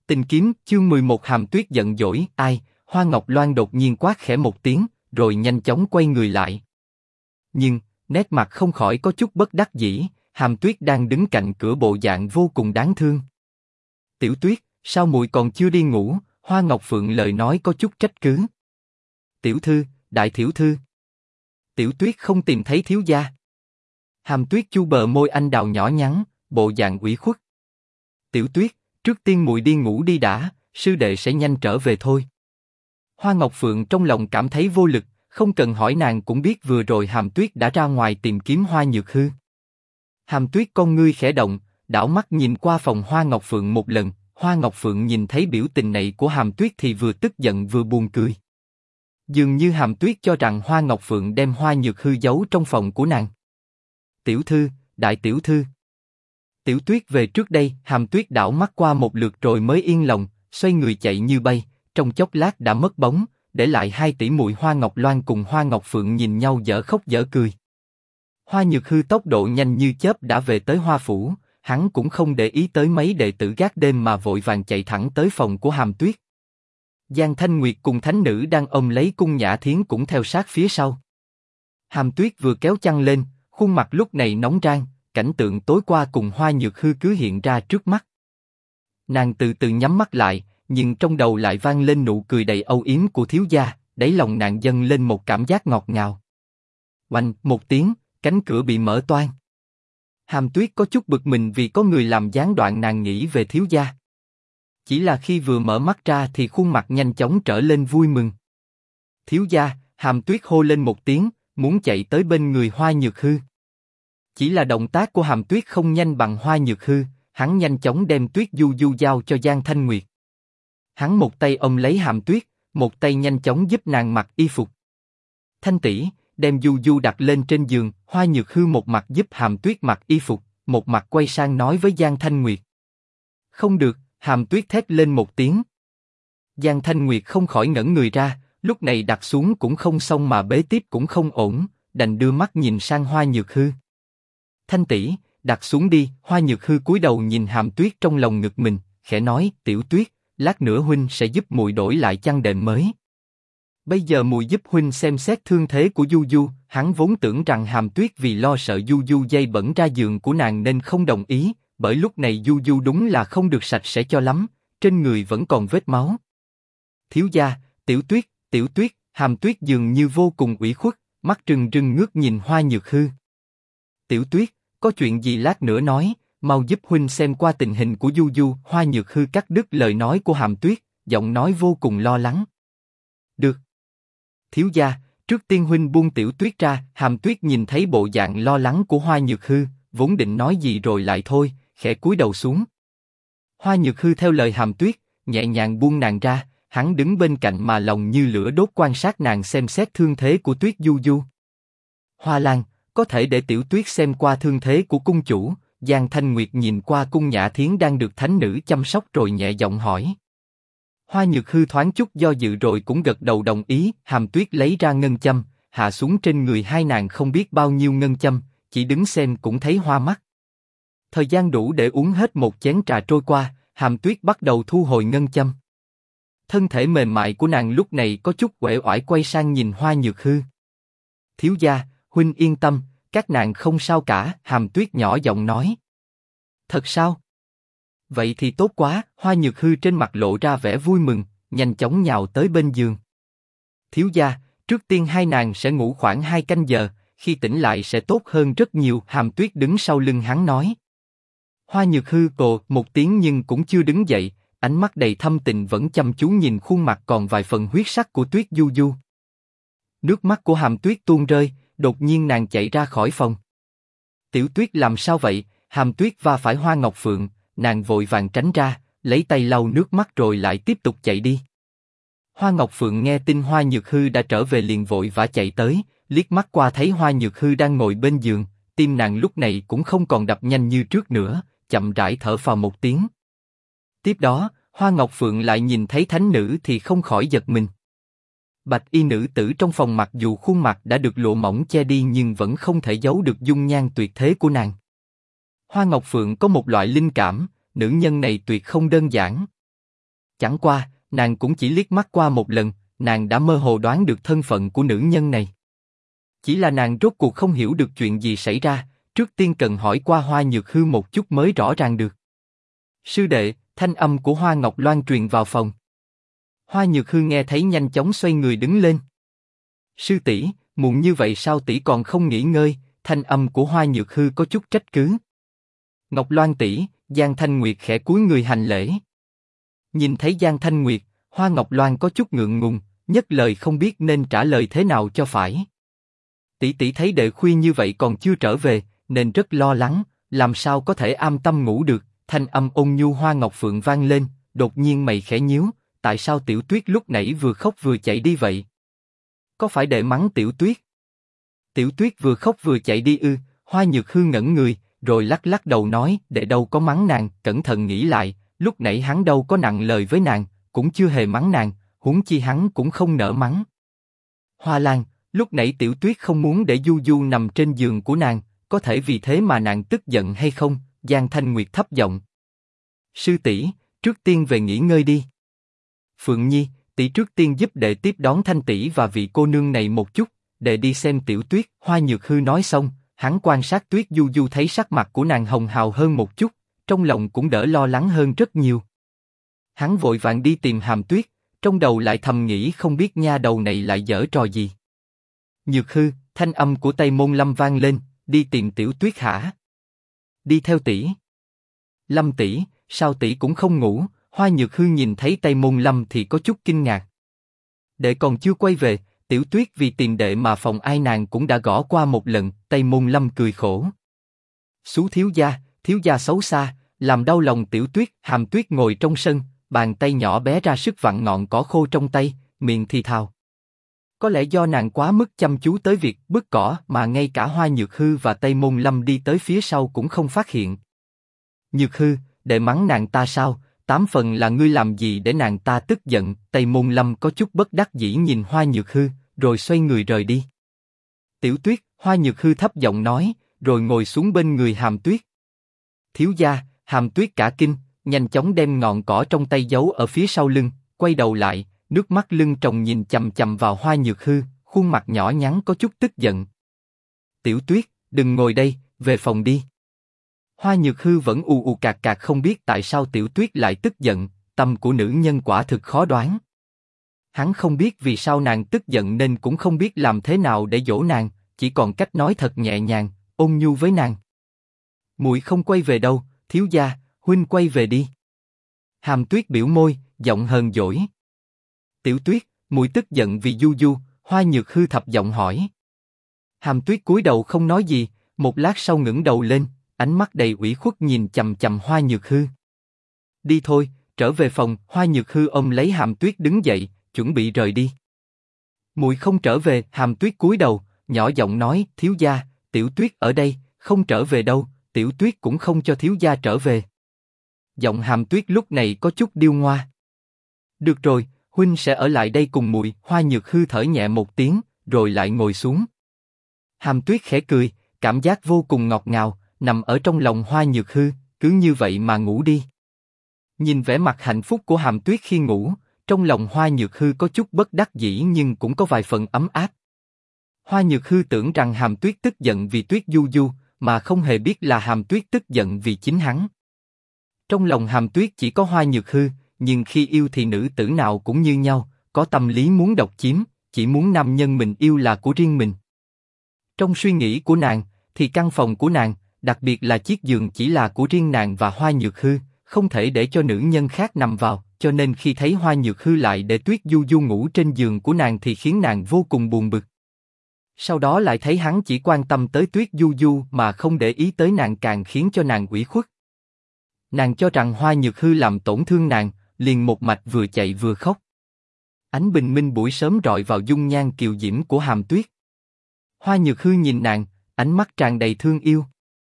Tình kiếm, chương 11 Hàm Tuyết giận dỗi, ai, Hoa Ngọc Loan đột nhiên quát khẽ một tiếng, rồi nhanh chóng quay người lại. Nhưng, nét mặt không khỏi có chút bất đắc dĩ, Hàm Tuyết đang đứng cạnh cửa bộ dạng vô cùng đáng thương. Tiểu Tuyết, sao muội còn chưa đi ngủ? Hoa Ngọc Phượng lời nói có chút trách cứ. Tiểu thư, đại tiểu thư. Tiểu Tuyết không tìm thấy thiếu gia. Hàm Tuyết chu bờ môi anh đào nhỏ nhắn, bộ dạng ủy khuất. Tiểu Tuyết, trước tiên muội đi ngủ đi đã, sư đệ sẽ nhanh trở về thôi. Hoa Ngọc Phượng trong lòng cảm thấy vô lực, không cần hỏi nàng cũng biết vừa rồi Hàm Tuyết đã ra ngoài tìm kiếm Hoa Nhược Hư. Hàm Tuyết con ngươi khẽ động, đảo mắt nhìn qua phòng Hoa Ngọc Phượng một lần. Hoa Ngọc Phượng nhìn thấy biểu tình này của Hàm Tuyết thì vừa tức giận vừa buồn cười. Dường như Hàm Tuyết cho rằng Hoa Ngọc Phượng đem Hoa Nhược Hư giấu trong phòng của nàng. Tiểu thư, đại tiểu thư. Tiểu Tuyết về trước đây. Hàm Tuyết đảo mắt qua một lượt rồi mới yên lòng, xoay người chạy như bay, trong chốc lát đã mất bóng, để lại hai tỷ muội Hoa Ngọc Loan cùng Hoa Ngọc Phượng nhìn nhau dở khóc dở cười. Hoa Nhược Hư tốc độ nhanh như chớp đã về tới Hoa Phủ, hắn cũng không để ý tới mấy đệ tử gác đêm mà vội vàng chạy thẳng tới phòng của Hàm Tuyết. Giang Thanh Nguyệt cùng thánh nữ đang ôm lấy Cung Nhã Thiến cũng theo sát phía sau. Hàm Tuyết vừa kéo chăn lên, khuôn mặt lúc này nóng rang, cảnh tượng tối qua cùng Hoa Nhược Hư cứ hiện ra trước mắt. Nàng từ từ nhắm mắt lại, nhưng trong đầu lại vang lên nụ cười đầy âu yếm của thiếu gia, đáy lòng nàng dâng lên một cảm giác ngọt ngào. Oanh, một tiếng, cánh cửa bị mở toang. Hàm Tuyết có chút bực mình vì có người làm gián đoạn nàng nghĩ về thiếu gia. Chỉ là khi vừa mở mắt ra thì khuôn mặt nhanh chóng trở lên vui mừng. Thiếu gia, Hàm Tuyết hô lên một tiếng, muốn chạy tới bên người Hoa Nhược Hư. Chỉ là động tác của Hàm Tuyết không nhanh bằng Hoa Nhược Hư, hắn nhanh chóng đem Tuyết Du Du giao cho Giang Thanh Nguyệt. Hắn một tay ôm lấy Hàm Tuyết, một tay nhanh chóng giúp nàng mặc y phục. Thanh tỷ, đem Du Du đặt lên trên giường. Hoa Nhược Hư một mặt giúp Hàm Tuyết mặc y phục, một mặt quay sang nói với Giang Thanh Nguyệt. Không được, Hàm Tuyết thét lên một tiếng. Giang Thanh Nguyệt không khỏi ngẩn người ra, lúc này đặt xuống cũng không xong mà bế tiếp cũng không ổn, đành đưa mắt nhìn sang Hoa Nhược Hư. Thanh tỷ, đặt xuống đi. Hoa Nhược Hư cúi đầu nhìn Hàm Tuyết trong lòng ngực mình, khẽ nói, Tiểu Tuyết, lát nữa huynh sẽ giúp muội đổi lại chăn đệm mới. Bây giờ muội giúp huynh xem xét thương thế của Du Du. Hắn vốn tưởng rằng Hàm Tuyết vì lo sợ Du Du dây bẩn ra giường của nàng nên không đồng ý, bởi lúc này Du Du đúng là không được sạch sẽ cho lắm, trên người vẫn còn vết máu. Thiếu gia, Tiểu Tuyết, Hàm Tuyết dường như vô cùng ủy khuất, mắt trừng trừng ngước nhìn Hoa Nhược Hư. Tiểu Tuyết, có chuyện gì lát nữa nói, mau giúp huynh xem qua tình hình của Du Du. Hoa Nhược Hư cắt đứt lời nói của Hàm Tuyết, giọng nói vô cùng lo lắng. Được. Thiếu gia, trước tiên huynh buông Tiểu Tuyết ra. Hàm Tuyết nhìn thấy bộ dạng lo lắng của Hoa Nhược Hư, vốn định nói gì rồi lại thôi, khẽ cúi đầu xuống. Hoa Nhược Hư theo lời Hàm Tuyết, nhẹ nhàng buông nàng ra, hắn đứng bên cạnh mà lòng như lửa đốt quan sát nàng xem xét thương thế của Tuyết Du Du. Hoa Lan, có thể để Tiểu Tuyết xem qua thương thế của cung chủ. Giang Thanh Nguyệt nhìn qua Cung Nhã Thiến đang được thánh nữ chăm sóc rồi nhẹ giọng hỏi. Hoa Nhược Hư thoáng chút do dự rồi cũng gật đầu đồng ý. Hàm Tuyết lấy ra ngân châm, hạ xuống trên người hai nàng không biết bao nhiêu ngân châm, chỉ đứng xem cũng thấy hoa mắt. Thời gian đủ để uống hết một chén trà trôi qua, Hàm Tuyết bắt đầu thu hồi ngân châm. Thân thể mềm mại của nàng lúc này có chút uể oải quay sang nhìn Hoa Nhược Hư. Thiếu gia, huynh yên tâm, các nàng không sao cả. Hàm Tuyết nhỏ giọng nói. Thật sao? Vậy thì tốt quá. Hoa Nhược Hư trên mặt lộ ra vẻ vui mừng, nhanh chóng nhào tới bên giường. Thiếu gia, trước tiên hai nàng sẽ ngủ khoảng 2 canh giờ, khi tỉnh lại sẽ tốt hơn rất nhiều. Hàm Tuyết đứng sau lưng hắn nói. Hoa Nhược Hư ồ một tiếng nhưng cũng chưa đứng dậy, ánh mắt đầy thâm tình vẫn chăm chú nhìn khuôn mặt còn vài phần huyết sắc của Tuyết Du Du. Nước mắt của Hàm Tuyết tuôn rơi, đột nhiên nàng chạy ra khỏi phòng. Tiểu Tuyết làm sao vậy? Hàm Tuyết va phải Hoa Ngọc Phượng, nàng vội vàng tránh ra, lấy tay lau nước mắt rồi lại tiếp tục chạy đi. Hoa Ngọc Phượng nghe tin Hoa Nhược Hư đã trở về liền vội vã chạy tới, liếc mắt qua thấy Hoa Nhược Hư đang ngồi bên giường, tim nàng lúc này cũng không còn đập nhanh như trước nữa, chậm rãi thở phào một tiếng. Tiếp đó, Hoa Ngọc Phượng lại nhìn thấy thánh nữ thì không khỏi giật mình. Bạch y nữ tử trong phòng mặc dù khuôn mặt đã được lụa mỏng che đi nhưng vẫn không thể giấu được dung nhan tuyệt thế của nàng. Hoa Ngọc Phượng có một loại linh cảm, nữ nhân này tuyệt không đơn giản. Chẳng qua, nàng cũng chỉ liếc mắt qua một lần, nàng đã mơ hồ đoán được thân phận của nữ nhân này. Chỉ là nàng rốt cuộc không hiểu được chuyện gì xảy ra, trước tiên cần hỏi qua Hoa Nhược Hư một chút mới rõ ràng được. Sư đệ, thanh âm của Hoa Ngọc Loan truyền vào phòng. Hoa Nhược Hư nghe thấy nhanh chóng xoay người đứng lên. Sư tỷ, muộn như vậy sao tỷ còn không nghỉ ngơi? Thanh âm của Hoa Nhược Hư có chút trách cứ. Ngọc Loan tỷ, Giang Thanh Nguyệt khẽ cúi người hành lễ. Nhìn thấy Giang Thanh Nguyệt, Hoa Ngọc Loan có chút ngượng ngùng, nhất lời không biết nên trả lời thế nào cho phải. Tỷ tỷ thấy đệ khuya như vậy còn chưa trở về, nên rất lo lắng, làm sao có thể an tâm ngủ được. Thanh âm ôn nhu Hoa Ngọc Phượng vang lên, đột nhiên mày khẽ nhíu, tại sao Tiểu Tuyết lúc nãy vừa khóc vừa chạy đi vậy? Có phải đệ mắng Tiểu Tuyết? Tiểu Tuyết vừa khóc vừa chạy đi ư? Hoa Nhược Hư ngẩn người, rồi lắc lắc đầu nói, đệ đâu có mắng nàng. Cẩn thận nghĩ lại, lúc nãy hắn đâu có nặng lời với nàng, cũng chưa hề mắng nàng, huống chi hắn cũng không nỡ mắng. Hoa Lan, lúc nãy Tiểu Tuyết không muốn để Du Du nằm trên giường của nàng, có thể vì thế mà nàng tức giận hay không? Giang Thanh Nguyệt thấp giọng. Sư tỷ, trước tiên về nghỉ ngơi đi. Phượng Nhi, tỷ trước tiên giúp đệ tiếp đón Thanh tỷ và vị cô nương này một chút, đệ đi xem Tiểu Tuyết. Hoa Nhược Hư nói xong, hắn quan sát Tuyết Du Du thấy sắc mặt của nàng hồng hào hơn một chút, trong lòng cũng đỡ lo lắng hơn rất nhiều. Hắn vội vàng đi tìm Hàm Tuyết, trong đầu lại thầm nghĩ không biết nha đầu này lại giở trò gì. Nhược Hư, thanh âm của Tây Môn Lâm vang lên, đi tìm Tiểu Tuyết hả? Đi theo tỷ. Lâm tỷ, sao tỷ cũng không ngủ? Hoa Nhược Hư nhìn thấy Tây Môn Lâm thì có chút kinh ngạc. Đệ còn chưa quay về, Tiểu Tuyết vì tìm đệ mà phòng ai nàng cũng đã gõ qua một lần. Tây Môn Lâm cười khổ. Xú thiếu gia xấu xa, làm đau lòng Tiểu Tuyết. Hàm Tuyết ngồi trong sân, bàn tay nhỏ bé ra sức vặn ngọn cỏ khô trong tay, miệng thì thào. Có lẽ do nàng quá mức chăm chú tới việc bứt cỏ mà ngay cả Hoa Nhược Hư và Tây Môn Lâm đi tới phía sau cũng không phát hiện. Nhược Hư, đệ mắng nàng ta sao? 8 phần là ngươi làm gì để nàng ta tức giận? Tây Môn Lâm có chút bất đắc dĩ nhìn Hoa Nhược Hư, rồi xoay người rời đi. Tiểu Tuyết, Hoa Nhược Hư thấp giọng nói, rồi ngồi xuống bên người Hàm Tuyết. Thiếu gia, Hàm Tuyết cả kinh, nhanh chóng đem ngọn cỏ trong tay giấu ở phía sau lưng, quay đầu lại, nước mắt lưng tròng nhìn chằm chằm vào Hoa Nhược Hư, khuôn mặt nhỏ nhắn có chút tức giận. Tiểu Tuyết, đừng ngồi đây, về phòng đi. Hoa Nhược Hư vẫn ù ù cạc cạc không biết tại sao Tiểu Tuyết lại tức giận, tâm của nữ nhân quả thực khó đoán. Hắn không biết vì sao nàng tức giận nên cũng không biết làm thế nào để dỗ nàng, chỉ còn cách nói thật nhẹ nhàng, ôn nhu với nàng. Muội không quay về đâu, thiếu gia, huynh quay về đi. Hàm Tuyết biểu môi, giọng hờn dỗi. Tiểu Tuyết, muội tức giận vì Du Du? Hoa Nhược Hư thấp giọng hỏi. Hàm Tuyết cúi đầu không nói gì, một lát sau ngẩng đầu lên, ánh mắt đầy ủy khuất nhìn chằm chằm Hoa Nhược Hư. Đi thôi, trở về phòng. Hoa Nhược Hư ôm lấy Hàm Tuyết đứng dậy, chuẩn bị rời đi. Muội không trở về. Hàm Tuyết cúi đầu, nhỏ giọng nói, thiếu gia, Tiểu Tuyết ở đây, không trở về đâu. Tiểu Tuyết cũng không cho thiếu gia trở về. Giọng Hàm Tuyết lúc này có chút điêu ngoa. Được rồi, huynh sẽ ở lại đây cùng muội. Hoa Nhược Hư thở nhẹ một tiếng, rồi lại ngồi xuống. Hàm Tuyết khẽ cười, cảm giác vô cùng ngọt ngào, nằm ở trong lòng Hoa Nhược Hư, cứ như vậy mà ngủ đi. Nhìn vẻ mặt hạnh phúc của Hàm Tuyết khi ngủ, trong lòng Hoa Nhược Hư có chút bất đắc dĩ nhưng cũng có vài phần ấm áp. Hoa Nhược Hư tưởng rằng Hàm Tuyết tức giận vì Tuyết Du Du, mà không hề biết là Hàm Tuyết tức giận vì chính hắn. Trong lòng Hàm Tuyết chỉ có Hoa Nhược Hư, nhưng khi yêu thì nữ tử nào cũng như nhau, có tâm lý muốn độc chiếm, chỉ muốn nam nhân mình yêu là của riêng mình. Trong suy nghĩ của nàng, thì căn phòng của nàng, đặc biệt là chiếc giường chỉ là của riêng nàng và Hoa Nhược Hư, không thể để cho nữ nhân khác nằm vào, cho nên khi thấy Hoa Nhược Hư lại để Tuyết Du Du ngủ trên giường của nàng thì khiến nàng vô cùng buồn bực. Sau đó lại thấy hắn chỉ quan tâm tới Tuyết Du Du mà không để ý tới nàng càng khiến cho nàng ủy khuất. Nàng cho rằng Hoa Nhược Hư làm tổn thương nàng, liền một mạch vừa chạy vừa khóc. Ánh bình minh buổi sớm rọi vào dung nhan kiều diễm của Hàm Tuyết. Hoa Nhược Hư nhìn nàng, ánh mắt tràn đầy thương yêu.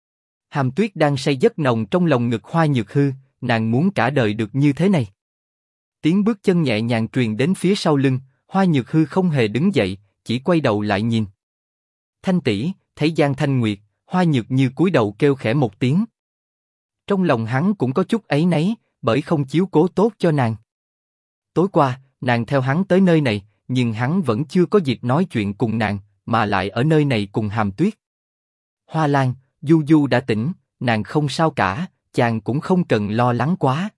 Hàm Tuyết đang say giấc nồng trong lòng ngực Hoa Nhược Hư, nàng muốn cả đời được như thế này. Tiếng bước chân nhẹ nhàng truyền đến phía sau lưng, Hoa Nhược Hư không hề đứng dậy, chỉ quay đầu lại nhìn. Thanh tỷ, thấy Giang Thanh Nguyệt, Hoa Nhược Như cúi đầu kêu khẽ một tiếng. Trong lòng hắn cũng có chút áy náy, bởi không chiếu cố tốt cho nàng. tối qua, nàng theo hắn tới nơi này, nhưng hắn vẫn chưa có dịp nói chuyện cùng nàng, mà lại ở nơi này cùng Hàm Tuyết. Hoa Lan, Du Du đã tỉnh, nàng không sao cả, chàng cũng không cần lo lắng quá.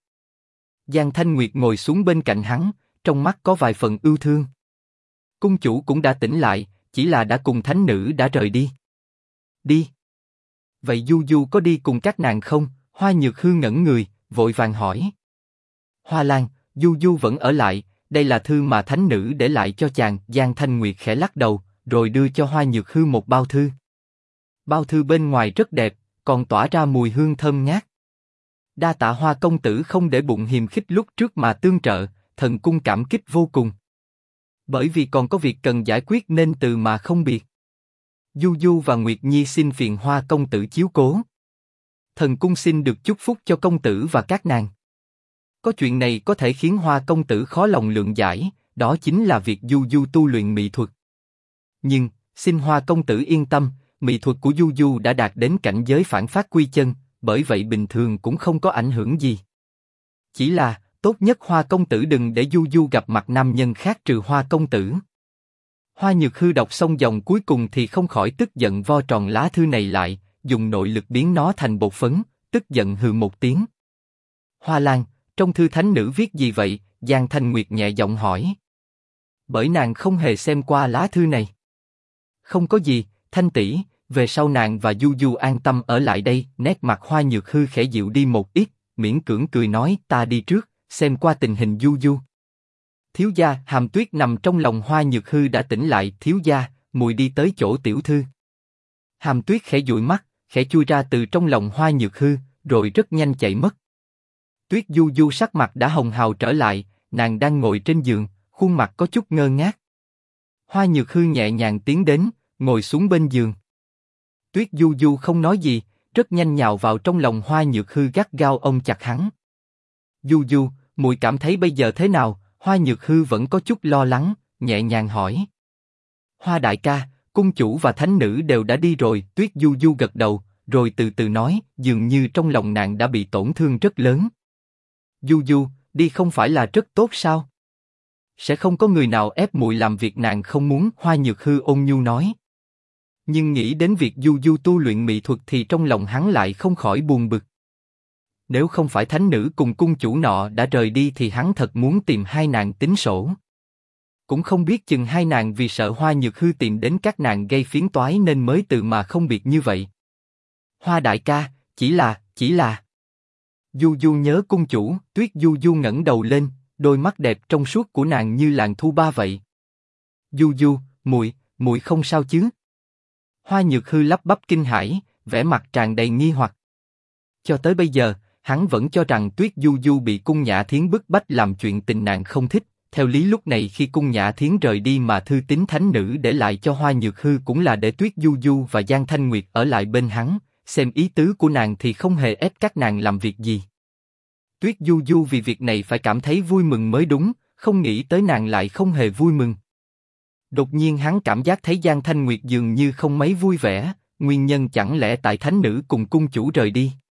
Giang Thanh Nguyệt ngồi xuống bên cạnh hắn, trong mắt có vài phần ưu thương. Cung chủ cũng đã tỉnh lại, chỉ là đã cùng thánh nữ đã rời đi. Đi. Vậy Du Du có đi cùng các nàng không? Hoa Nhược Hư ngẩn người, vội vàng hỏi. Hoa Lan, Du Du vẫn ở lại, đây là thư mà thánh nữ để lại cho chàng. Giang Thanh Nguyệt khẽ lắc đầu, rồi đưa cho Hoa Nhược Hư một bao thư. Bao thư bên ngoài rất đẹp, còn tỏa ra mùi hương thơm ngát. Đa tạ Hoa công tử không để bụng hiềm khích lúc trước mà tương trợ, thần cung cảm kích vô cùng. Bởi vì còn có việc cần giải quyết nên từ mà không biệt. Du Du và Nguyệt Nhi xin phiền Hoa công tử chiếu cố. Thần cung xin được chúc phúc cho công tử và các nàng. Có chuyện này có thể khiến Hoa công tử khó lòng lượng giải, đó chính là việc Du Du tu luyện mỹ thuật. Nhưng, xin Hoa công tử yên tâm, mỹ thuật của Du Du đã đạt đến cảnh giới phản phát quy chân, bởi vậy bình thường cũng không có ảnh hưởng gì. Chỉ là, tốt nhất Hoa công tử đừng để Du Du gặp mặt nam nhân khác trừ Hoa công tử. Hoa Nhược Hư đọc xong dòng cuối cùng thì không khỏi tức giận vo tròn lá thư này lại, dùng nội lực biến nó thành bột phấn, tức giận hừ một tiếng. Hoa Lan, trong thư thánh nữ viết gì vậy? Giang Thanh Nguyệt nhẹ giọng hỏi. Bởi nàng không hề xem qua lá thư này. Không có gì, Thanh tỷ, về sau nàng và Du Du an tâm ở lại đây. Nét mặt Hoa Nhược Hư khẽ dịu đi một ít, miễn cưỡng cười nói ta đi trước, xem qua tình hình Du Du. Thiếu gia, Hàm Tuyết nằm trong lòng Hoa Nhược Hư đã tỉnh lại. Thiếu gia, mùi đi tới chỗ tiểu thư. Hàm Tuyết khẽ dụi mắt, khẽ chui ra từ trong lòng Hoa Nhược Hư, rồi rất nhanh chạy mất. Tuyết Du Du sắc mặt đã hồng hào trở lại, nàng đang ngồi trên giường, khuôn mặt có chút ngơ ngác. Hoa Nhược Hư nhẹ nhàng tiến đến, ngồi xuống bên giường. Tuyết Du Du không nói gì, rất nhanh nhào vào trong lòng Hoa Nhược Hư gắt gao ôm chặt hắn. Du Du, muội cảm thấy bây giờ thế nào? Hoa Nhược Hư vẫn có chút lo lắng, nhẹ nhàng hỏi. Hoa đại ca, cung chủ và thánh nữ đều đã đi rồi. Tuyết Du Du gật đầu, rồi từ từ nói, dường như trong lòng nàng đã bị tổn thương rất lớn. Du Du, đi không phải là rất tốt sao? Sẽ không có người nào ép muội làm việc nàng không muốn. Hoa Nhược Hư ôn nhu nói. Nhưng nghĩ đến việc Du Du tu luyện mỹ thuật thì trong lòng hắn lại không khỏi buồn bực. Nếu không phải thánh nữ cùng cung chủ nọ đã rời đi thì hắn thật muốn tìm hai nàng tính sổ. Cũng không biết chừng hai nàng vì sợ Hoa Nhược Hư tìm đến các nàng gây phiến toái nên mới từ mà không biệt như vậy. Hoa đại ca, chỉ là... Du Du nhớ cung chủ. Tuyết Du Du ngẩng đầu lên, đôi mắt đẹp trong suốt của nàng như làn thu ba vậy. Du Du, muội không sao chứ? Hoa Nhược Hư lắp bắp kinh hãi, vẻ mặt tràn đầy nghi hoặc. Cho tới bây giờ, hắn vẫn cho rằng Tuyết Du Du bị Cung Nhã Thiến bức bách làm chuyện tình nàng không thích. Theo lý lúc này khi Cung Nhã Thiến rời đi mà thư tín thánh nữ để lại cho Hoa Nhược Hư cũng là để Tuyết Du Du và Giang Thanh Nguyệt ở lại bên hắn. Xem ý tứ của nàng thì không hề ép các nàng làm việc gì. Tuyết Du Du vì việc này phải cảm thấy vui mừng mới đúng, không nghĩ tới nàng lại không hề vui mừng. Đột nhiên hắn cảm giác thấy Giang Thanh Nguyệt dường như không mấy vui vẻ, nguyên nhân chẳng lẽ tại thánh nữ cùng cung chủ rời đi.